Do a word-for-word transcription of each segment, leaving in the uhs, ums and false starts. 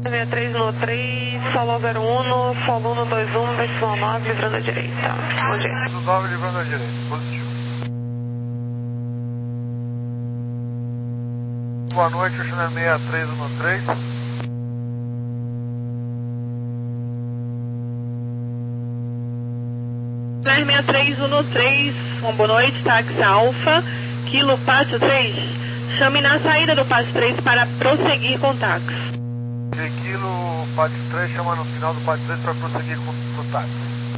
sessenta e três no três, solo zero um, solo um dois um, decimal nove, livrando a direita. Bom dia. nove, livrando a direita, positivo. Boa noite, o China sessenta e três no três. sessenta e três no três, uma boa noite, táxi Alfa, Kilo Pátio três. Chame na saída do Pátio três para prosseguir com o táxi. Kilo Pátio três, chama no final do Pátio três para prosseguir com, com o táxi.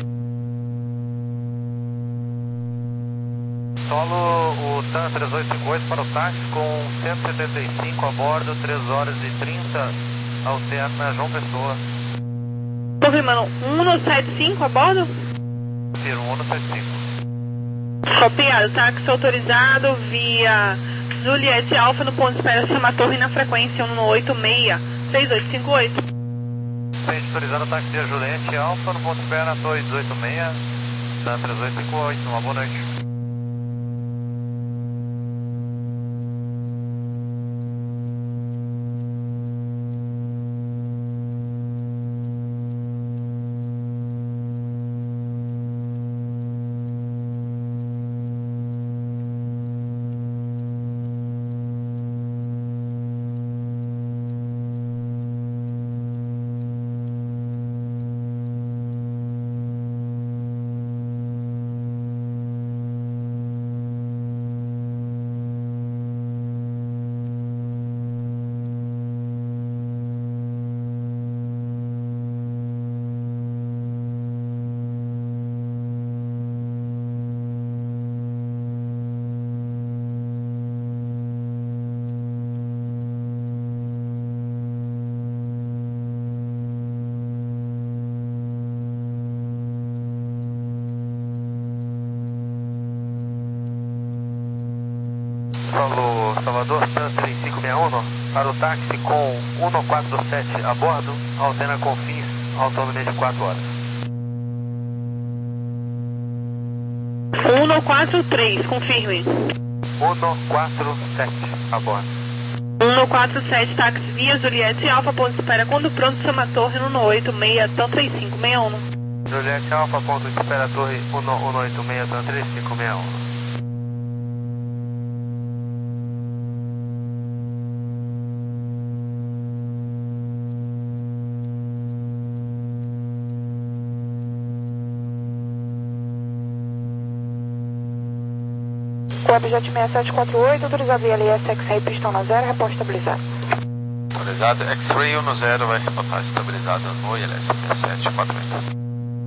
Solo o TAM três oito cinco oito para o táxi com cento e setenta e cinco a bordo, três horas e trinta, alterna João Pessoa. Confirmando, um sete cinco a bordo? Sim, um sete cinco. Copiado, táxi autorizado via Juliette Alfa no ponto de espera Chama Torre na frequência um oito seis, seis oito cinco oito. Frente autorizado, táxi via Juliette Alfa no ponto de espera na Torre dezoito seis, TAM três oito cinco oito, uma boa noite. Falou, Salvador, TAM três cinco seis um, para o táxi com um quatro sete a bordo, alterna com fins, autonomia de quatro horas. um quatro três, confirme. um quatro sete a bordo. um quatro sete, táxi via Juliette Alfa, ponto de espera, quando pronto, Chama Torre no oito seis, TAM três cinco seis um. Juliette Alfa, ponto de espera, Torre um oito seis, TAM três cinco seis um. Webjet seis sete quatro oito, autorizado via L S X-Ray, pistão na zero, reporte estabilizado. Autorizado, X-Ray um no zero, vai reportar estabilizado no I L S seis sete quatro oito.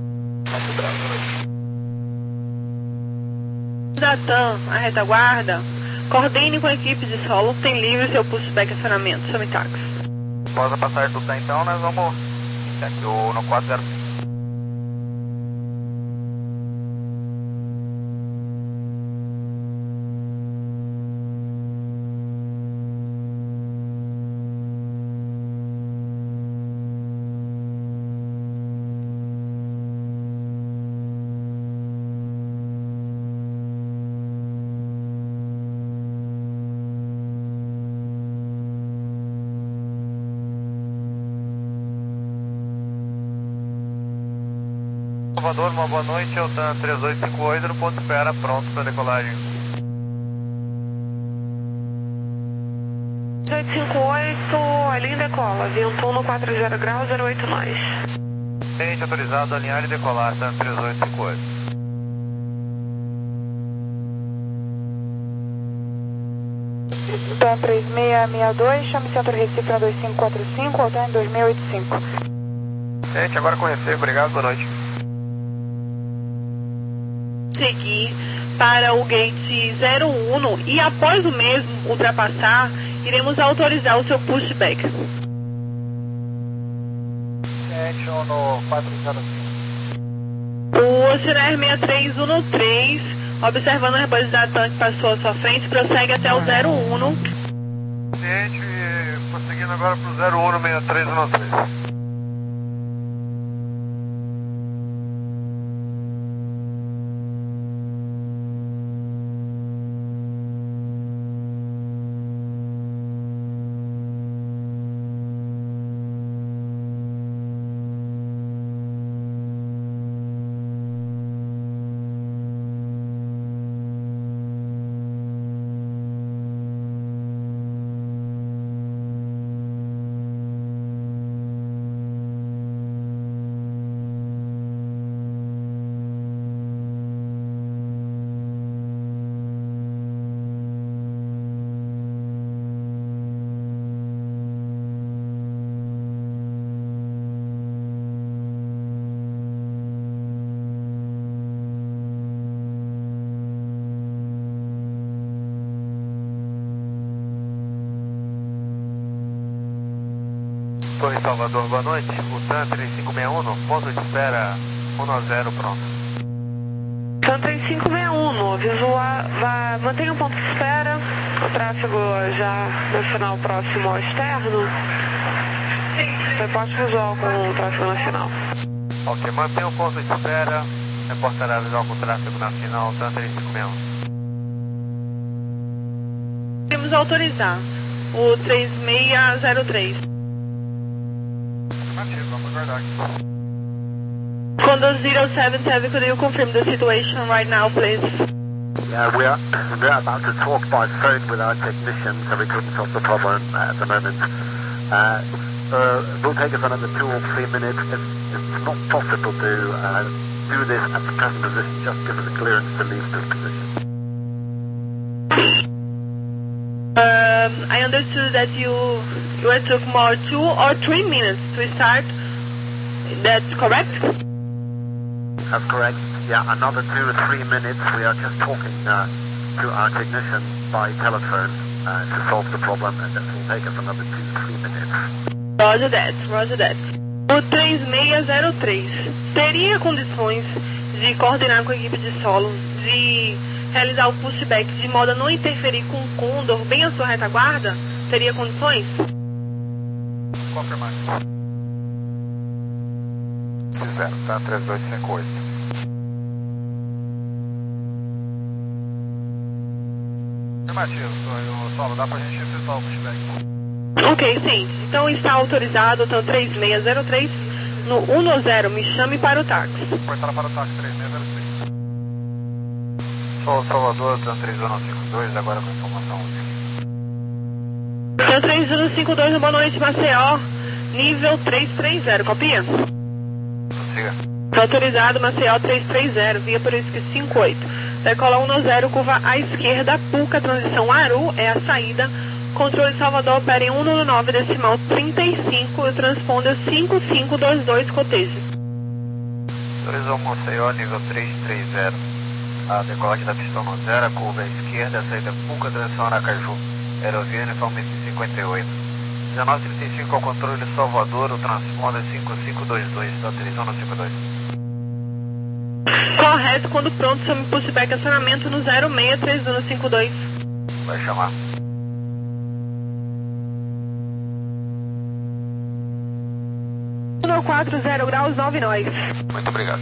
Da TAM, a retaguarda, coordene com a equipe de solo, tem livre seu pushback acionamento, chame táxi. Após a passagem do TAM, então, nós vamos iniciar aqui o no quatro zero. Salvador, uma boa noite, é o TAM três oito cinco oito no ponto de espera, pronto para decolagem. três oito cinco oito, alinha e decola, vento um quatro zero graus, zero oito nós. Tente autorizado, alinhar e decolar, TAM três oito cinco oito. TAM três seis seis dois, chame Centro Recife na dois cinco quatro cinco, alterna dois seis oito cinco. Tente, agora com receio, obrigado, boa noite. Seguir para o gate zero um e após o mesmo ultrapassar, iremos autorizar o seu pushback. Sete no quatro zero cinco. O Oceaner seis três um três, observando a rebase da TAM que passou à sua frente, prossegue até o zero um. Cliente, prosseguindo agora para o zero um seis três um três. Torre Salvador, boa noite. O TAM três cinco seis um, ponto de espera um a zero, pronto. TAM três cinco seis um, visual, vá, mantenha um ponto de espera, o tráfego já nacional próximo ao externo. Reporte visual com o tráfego nacional. Ok, mantenha um ponto de espera, reportará visual com o tráfego nacional, TAM três cinco seis um. Temos autorizar o três seis zero três. Afirmativo, vamos aguardar aqui. Condor zero seven seven, could you confirm the situation right now, please? Yeah, we are, we are about to talk by phone with our technicians, so we couldn't solve the problem at the moment. Uh, uh, it will take us another two or three minutes. It's, it's not possible to uh, do this at the present position. Just give us a clearance to leave this position. Um, I understood that you you took more two or three minutes to start. That's correct? That's correct. Yeah, another two or three minutes. We are just talking uh, to our technician by telephone uh, to solve the problem, and that will take us another two or three minutes. Roger that, roger that. O três seis zero três teria condições de coordenar com a equipe de solo, de realizar o pushback de modo a não interferir com o Condor bem à sua retaguarda? Teria condições? Confirmar. Zero, TAM três dois cinco oito. Afirmativo, Solo, dá pra gente efetuar o pushback. Ok, sim. Então está autorizado o TAM três seis zero três no um zero, me chame para o táxi. Portar para o táxi três seis zero três. Sou Salvador, TAM três um cinco dois, agora com informação. TAM três um cinco dois, boa noite, Maceió, nível três três zero, copia? Siga. Está autorizado, Maceió três três zero, via por isso que cinco oito. Decola um zero, curva à esquerda, Puca, transição Aru, é a saída. Controle Salvador, opera em um nove, decimal trinta e cinco, e o transponder cinco cinco dois dois, cotejo. Autorizou Maceió, nível três três zero. A decolagem da pista no zero, a curva à esquerda, a saída Puca, transição Aracaju. Aerovia uniforme cinquenta e oito. dezenove trinta e cinco ao controle Salvador, o transponder cinco cinco dois dois, está autorizando cinco dois. Correto, quando pronto, chame pushback acionamento no zero seis três um cinco dois. Vai chamar. um quatro zero graus, nove nós. Muito obrigado.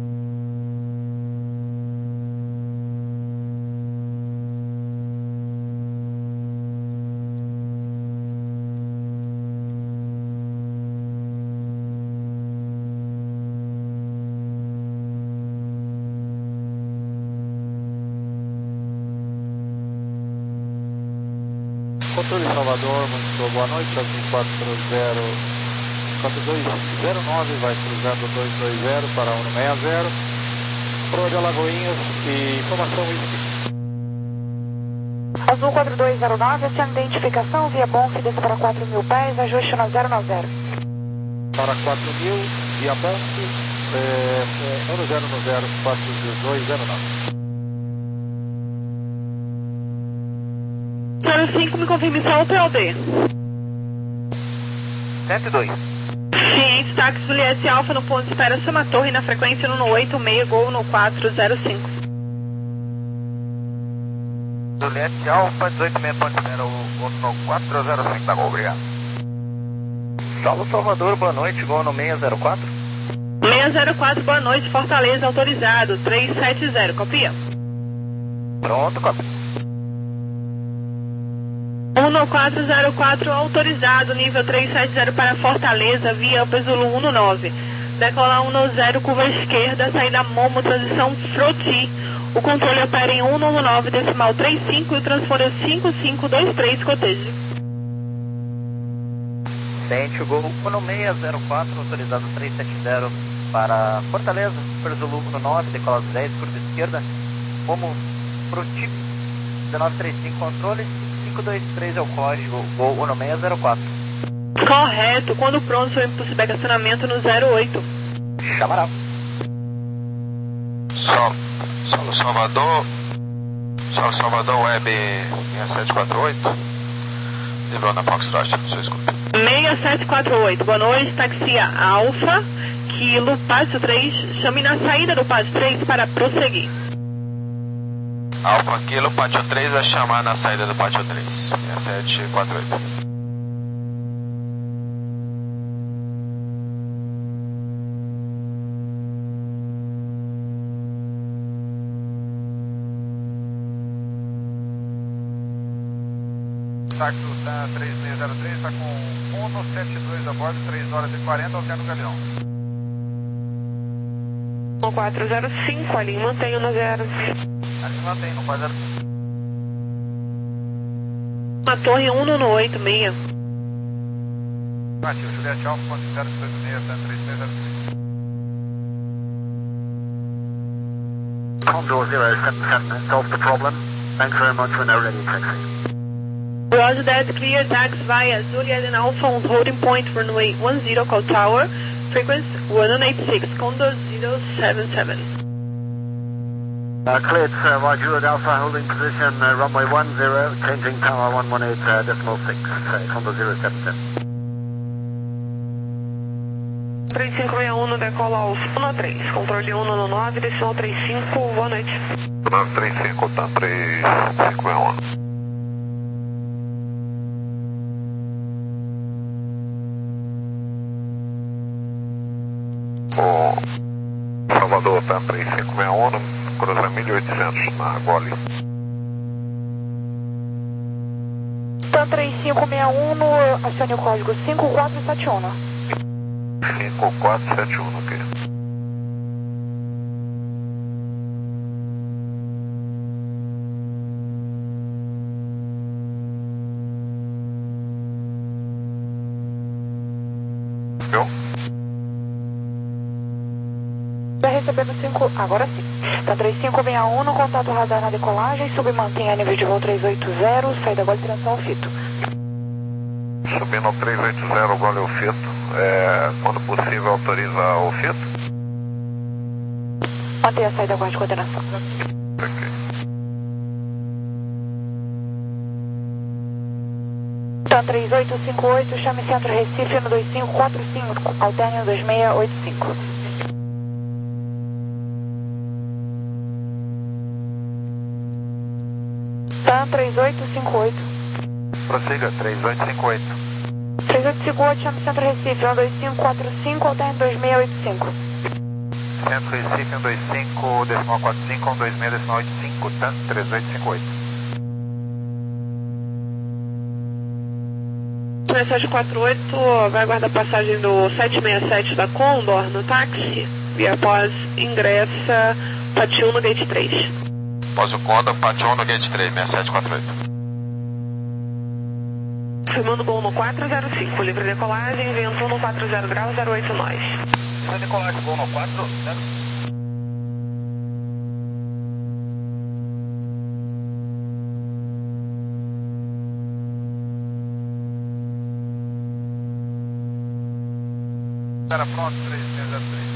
Controle Salvador, muito boa noite, quatro zero quatro dois zero nove, vai cruzando dois dois zero para um seis zero, Proa de Alagoinhas e informação whisky. Azul quatro dois zero nove, essa identificação via Bonf, desce para quatro mil pés, ajuste na zero nove zero. Para quatro mil, via Bonf, é, é, um zero zero quatro dois zero nove. zero cinco, me confirme só o P O D. cento e dois. Ciente, táxi Juliette Alfa no ponto de espera Sama Torre na frequência no oito seis, gol no quatro zero cinco. Juliette Alfa, dezoito seis, ponto de espera, o gol no quatro zero cinco, tá bom, obrigado. Salvo Salvador, boa noite, gol no seis zero quatro. seis zero quatro, boa noite, Fortaleza, autorizado, três sete zero, copia? Pronto, copia. um quatro zero quatro, autorizado, nível três sete zero para Fortaleza, via Zulu um nove. Decolar um zero, curva esquerda, saída Momo, transição Froti. O controle opera em um nove, decimal trinta e cinco e o transponder cinco cinco dois três, cotejo. Sente o gol um seis zero quatro, autorizado três sete zero para Fortaleza, Zulu um nove, decola dez, curva esquerda, Momo Froti, dezenove trinta e cinco, controle. cinco dois três é o código, gol um seis zero quatro. Correto, quando pronto, seu pushback acionamento no zero oito. Chamará. Sol, Sol Salvador, Sol Salvador Web seis sete quatro oito, livrou na Foxtrot, sua escuta. seis sete quatro oito, boa noite, taxia Alfa, Kilo, Pátio três, chame na saída do Pátio três para prosseguir. Alfa, Kilo, Pátio três, vai chamar na saída do Pátio três, seis sete quatro oito. Táxi três seis zero três está com um sete dois a bordo, três horas e quarenta, alterno Galeão. quatro zero cinco, ali mantém no zero. Ali mantém no quatro zero cinco. A torre um no oito seis. Ativo, Juliette Alfa, ponto zero dois seis, três seis zero três. Condor zero seven seven, solved the problem. Thanks very much for now ready taxi. Roger that, clear taxi via Juliet and Alpha on holding point runway one zero, call tower, frequency one one eight six, Condor zero seven seven. Uh, cleared, uh, Roger, Juliet Alpha holding position, uh, runway one zero, changing tower one one eight uh, decimal six, uh, Condor zero seven seven. três cinco seis um, decola aos um três, controle um no nove, decimal três cinco, boa noite. nove três cinco, tá, três cinco seis um. O Salvador tá três cinco seis um, cruza mil e oitocentos na Gole. Tá três cinco seis um, no, acione o código cinco quatro sete um. cinco quatro sete um, ok. Viu? Tá recebendo cinco, agora sim. Tá três cinco seis um, no contato radar na decolagem, submantém a nível de voo trezentos e oitenta, saída Gole, direção ao Fito. Subindo trezentos e oitenta, Gole ao Fito. É, quando possível, autoriza o Fito. Mantém a saída Gole de coordenação. Ok. Tá três oito cinco oito, chame Centro Recife no dois cinco quatro cinco, alterne no dois seis oito cinco. Tá três oito cinco oito. Prossiga, três oito cinco oito. três oito cinco oito, chame Centro Recife no dois cinco quatro cinco, alterne dois seis oito cinco. Centro Recife, um dois cinco, decimal quatro cinco, um dois seis, decimal oito cinco, tá? três oito cinco oito. seis sete quatro oito, vai aguardar a passagem do sete seis sete da Condor no táxi e após ingressa Pátio um no Gate três. Após o Condor, Pátio um no Gate três, seis sete quatro oito. Firmando Gol no quatro zero cinco, livre decolagem, vento no quatro zero graus, zero oito nós. Vai decolar de Gol no quatro zero cinco. Cara pronto, três seis zero três.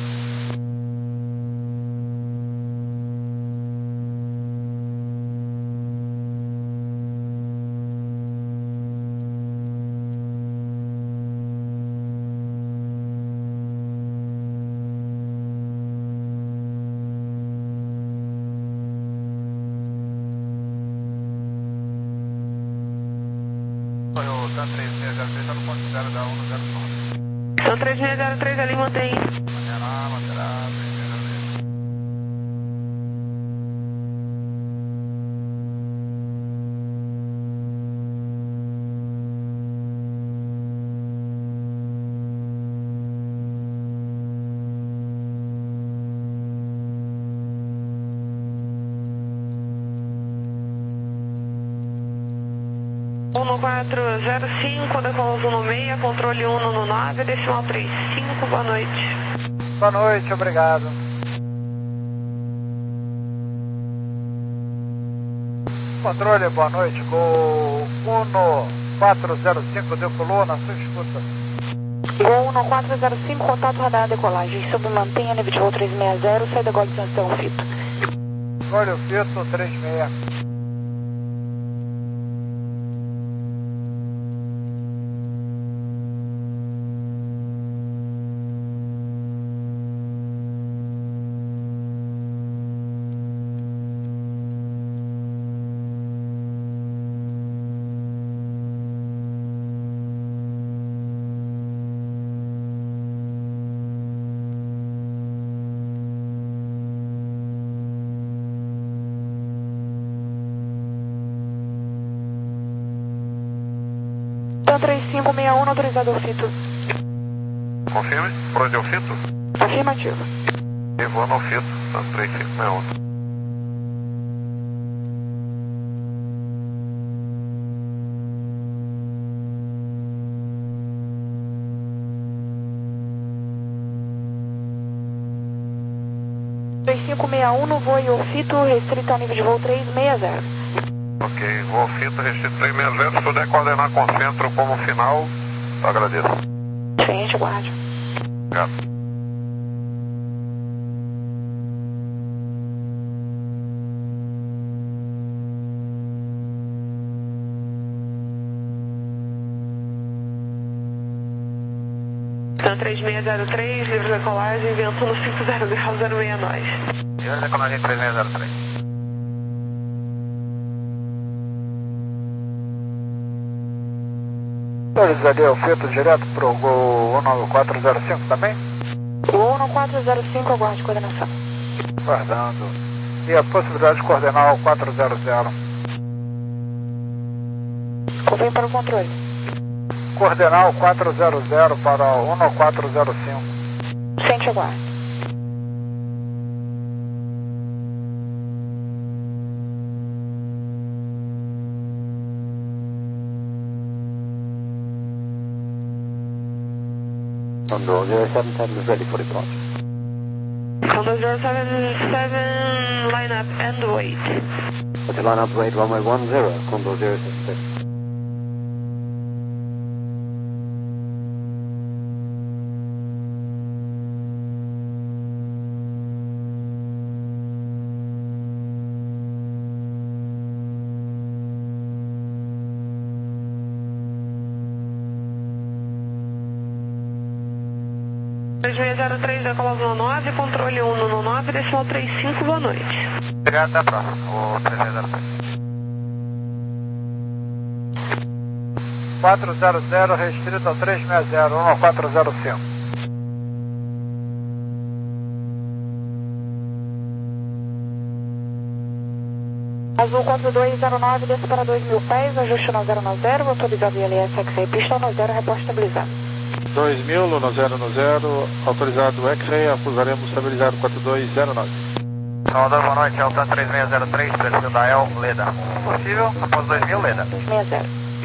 Foi o TAN três seis zero três, está no ponto zero da um no zero nove. Então três seis zero três ali mantém. Manterá, manterá, três seis zero três. um no quatro zero cinco, decolos um no seis, controle um no nove, decimal três cinco, boa noite. Boa noite, obrigado. Controle, boa noite. Gol um no quatro zero cinco, decolou na sua escuta. Gol um no quatro zero cinco, contato radar na decolagem, submantém a nível de voo trezentos e sessenta, saída Gole, direção ao Fito. Gole, o Fito, três seis. TAM três cinco seis um, autorizado ao fito. Confirme, por onde é o fito? Afirmativo. E vou no fito, TAM três cinco seis um. três cinco seis um no voo Iofito, restrito ao nível de voo trezentos e sessenta. Ok, voo fito, restrito trezentos e sessenta, se puder coordenar com o centro como final, eu agradeço. Frente, aguarde. Obrigado. TAM três seis zero três, livre decolagem, vento no cinco zero grau zero seis nós. Livre decolagem três seis zero três. Autorizaria o fito direto pro Gol um nove quatro zero cinco também? Gol um nove quatro zero cinco, aguarde coordenação. Guardando. E a possibilidade de coordenar o quatro zero zero? Confirme para o controle. Coordenar o quatro zero zero para o um nove quatro zero cinco. Sente, aguarde. Condor zero seven seven is ready for departure. Condor zero seven seven, line up and wait. But the line up rate runway one zero, Condor zero seven seven. três seis zero três, decolagem nove, controle um no nove, decimal três cinco, boa noite. Obrigado, até a próxima. O três seis zero três. quatro zero zero restrito ao três seis zero, um nove quatro zero cinco. Azul quatro dois zero nove, desce para dois mil pés, ajuste no zero nove zero, autorizado I L S X-Ray, pista no zero, reposto estabilizado. dois mil, no zero no zero, autorizado X-Ray, pousaremos estabilizado quatro dois zero nove. Salvador, boa noite, é o TAM três seis zero três, perfil da El, Leda. Possível, após dois mil, Leda. sessenta.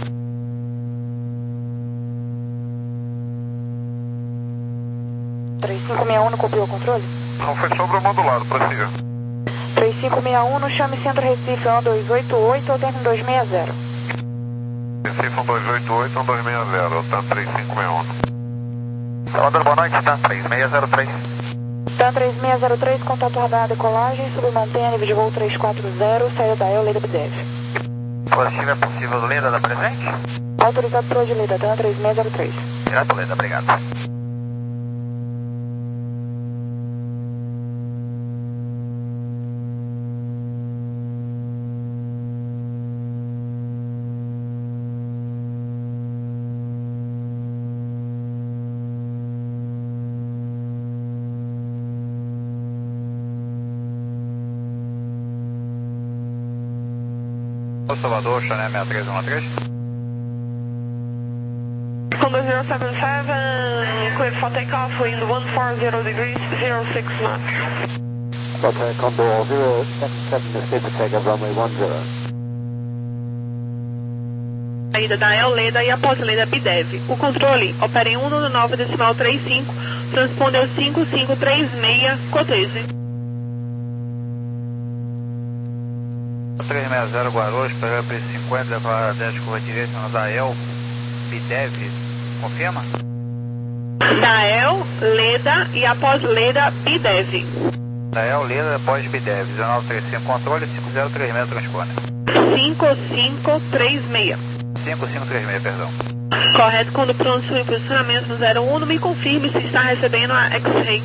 três cinco seis um no copiou o controle? Não foi sobre o modulado, prossiga. três cinco seis um no chame Centro Recife um dois oito oito, ao término dois seis zero. Recife um dois oito oito, um dois seis zero, TAM três cinco seis um. Salvador, boa noite, TAM três seis zero três. TAM três seis zero três, contato radar decolagem, submantenha nível de voo trezentos e quarenta, saída da El, Leda B D F. Positivo é possível, Leda, da presente? Autorizado para o de Leda, TAM três seis zero três. Direto, Leda, obrigado. Salvador, Chanel seis três um três. Condor zero seven seven, clear for takeoff, wind one four zero degrees, zero six knots. Okay, Condor zero seven seven is clear to take up runway one zero. Saída da El, Leda e após Leda B D E V. O controle opera em um no nove, decimal três cinco, transpondeu cinco cinco três seis, cotese. três seis zero Guarulhos, pegando P cinquenta para dez curva direita no Dael, B D E V, confirma? Dael, Leda e após Leda, B D E V. Dael, Leda, após B D E V, dezenove trinta e cinco, controle, cinco zero três seis, transpone. cinco cinco três seis. cinco cinco três seis, perdão. Correto, quando pronto em posicionamento no zero um, me confirme se está recebendo a X-Ray.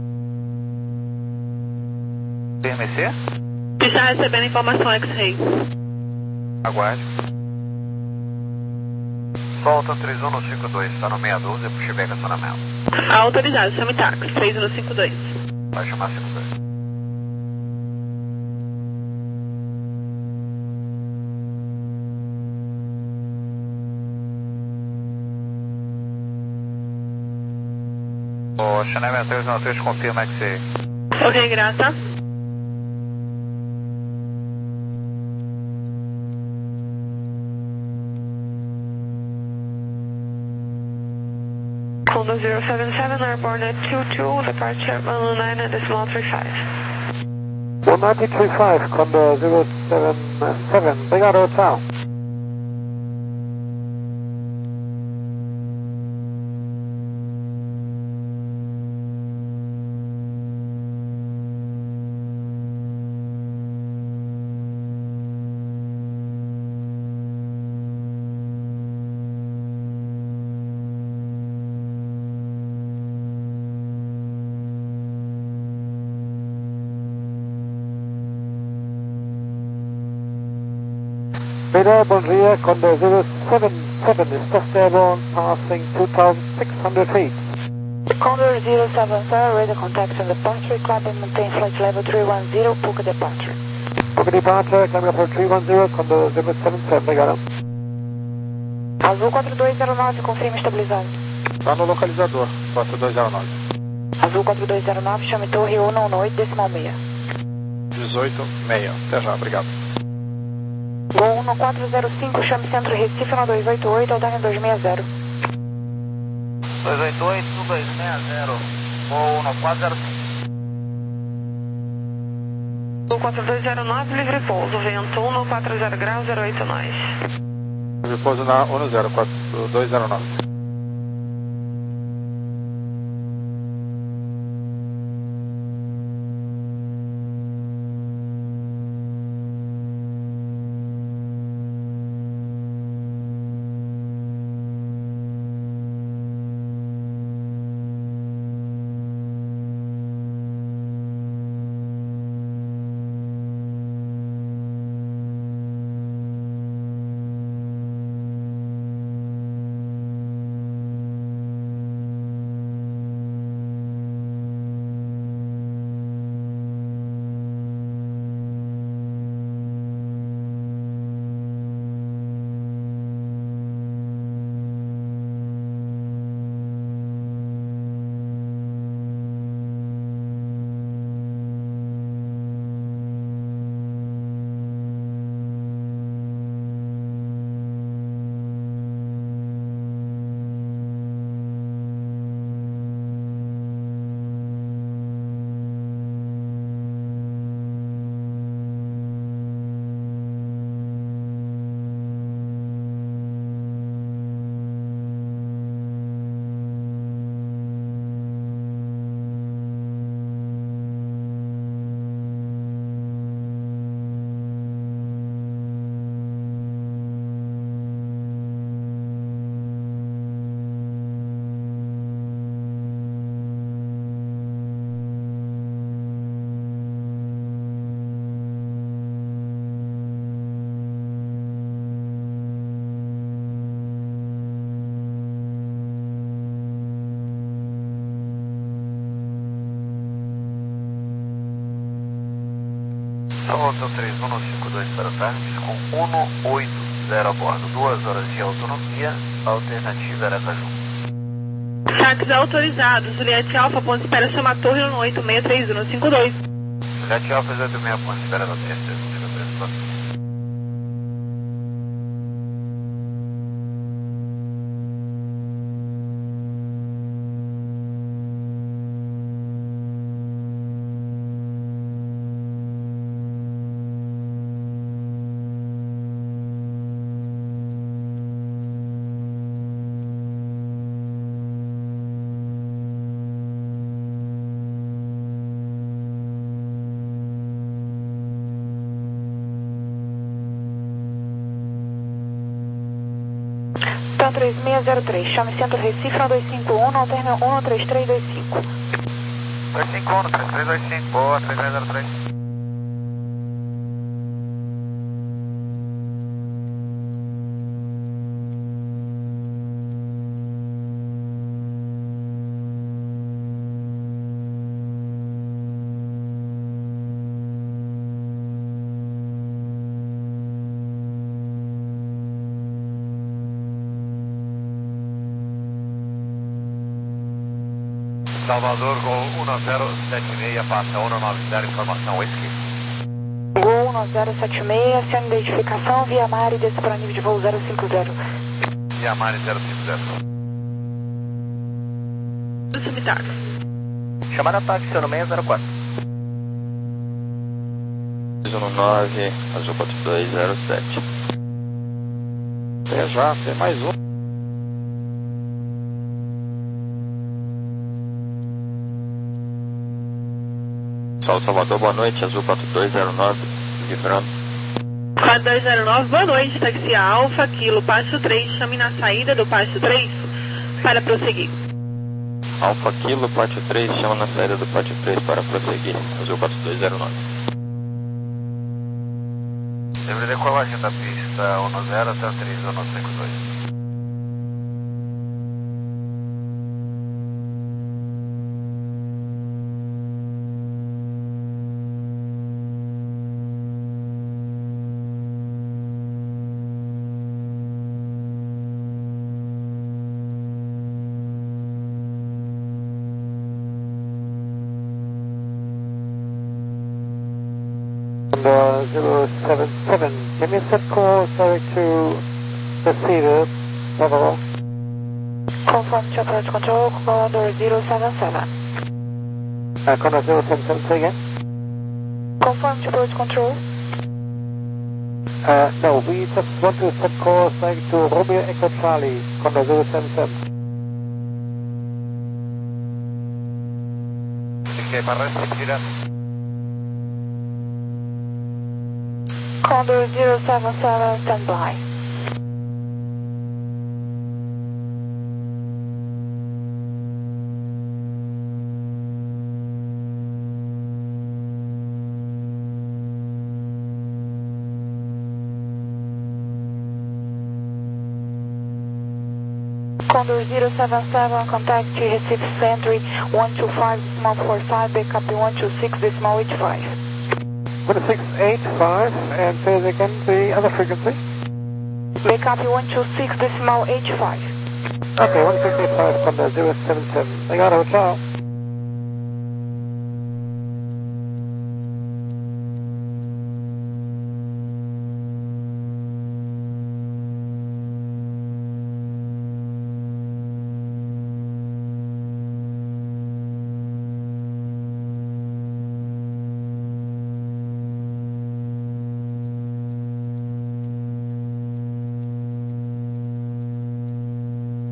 P M C? Se está recebendo informação X-Ray. Aguarde. Solta três um no cinco dois, está no seis doze, puxa bem acionamento. Autorizado, chame táxi, três um no cinco dois. Vai chamar cinco dois. O Chanel três um três confirma que você... Ok, graça. Condor zero seven seven, airborne at two two, departure one nine and decimal three five. one nine three five, Condor zero seven seven, obrigado, tchau. Radar, bom dia, Condor zero seven seven, está airborne, passing two thousand six hundred feet. Condor zero seven seven, radar contact on departure, climb and maintain flight level three one zero, Puka departure. Puka departure, climb level three one zero, Condor zero seven seven, obrigado. Azul quatro dois zero nove, confirma estabilizado. Tá no localizador, quatro dois zero nove. Azul quatro dois zero nove, chame torre um um oito, decimal seis. dezoito seis, até já, obrigado. Gol um quatro zero cinco, chame centro Recife no dois oito oito, Aldane dois seis zero. dois oito oito, dois seis zero, Gol um quatro zero cinco. Gol quatro dois zero nove, livre pouso, vento um quatro zero graus, zero oito nós. Livre pouso na um zero quatro dois zero nove. Hotel três um cinco dois para tardes com um oito zero a bordo, duas horas de autonomia, alternativa Aracaju. Saques autorizados, Juliette Alfa, ponto espera, chama torre um oito seis três um cinco dois. Juliette Alfa, oito seis, ponto espera no três três um cinco três. três seis zero três, chame centro Recife no dois cinco um, alterna um três três dois cinco. dois cinco um, três três dois cinco, boa, três seis zero três. Salvador, Gol um zero sete seis, passa um nove zero, informação whisky. Gol um zero sete seis, sem identificação, via Mari, desce para nível de voo zero cinco zero. Via Mari zero cinco zero. Subtáxi. Chamada táxi, seu nome é zero quatro. um nove, Azul quatro dois zero sete. Até já, tem mais um. Sol Salvador, boa noite, Azul quatro dois zero nove, livrando. quatro dois zero nove, boa noite, táxi Alfa, Kilo, Passo três, chame na saída do Passo três para prosseguir. Alfa Kilo, Pátio três, chama na saída do Pátio três para prosseguir, Azul quatro dois zero nove. Livre decolagem da pista um zero até três um cinco dois. Uh, zero seven seven, give me a set course direct to the Cedar, overall. Confirm to approach control, Condor zero seven seven. Uh, Condor zero seven seven, say again? Confirm to approach control. Uh, no, we just want to set course direct to Romeo Echo Charlie, Condor zero seven seven. Fiquei para receptiva. Condor zero seven seven, stand by. Condor zero seven seven, contact Recife Century one two five decimal four five, backup one two six decimal eight five. one six eight five, and say it again, the other frequency. Backup one two six decimal eight five. Okay, one six eight five, Condor zero seven seven. Obrigado, tchau.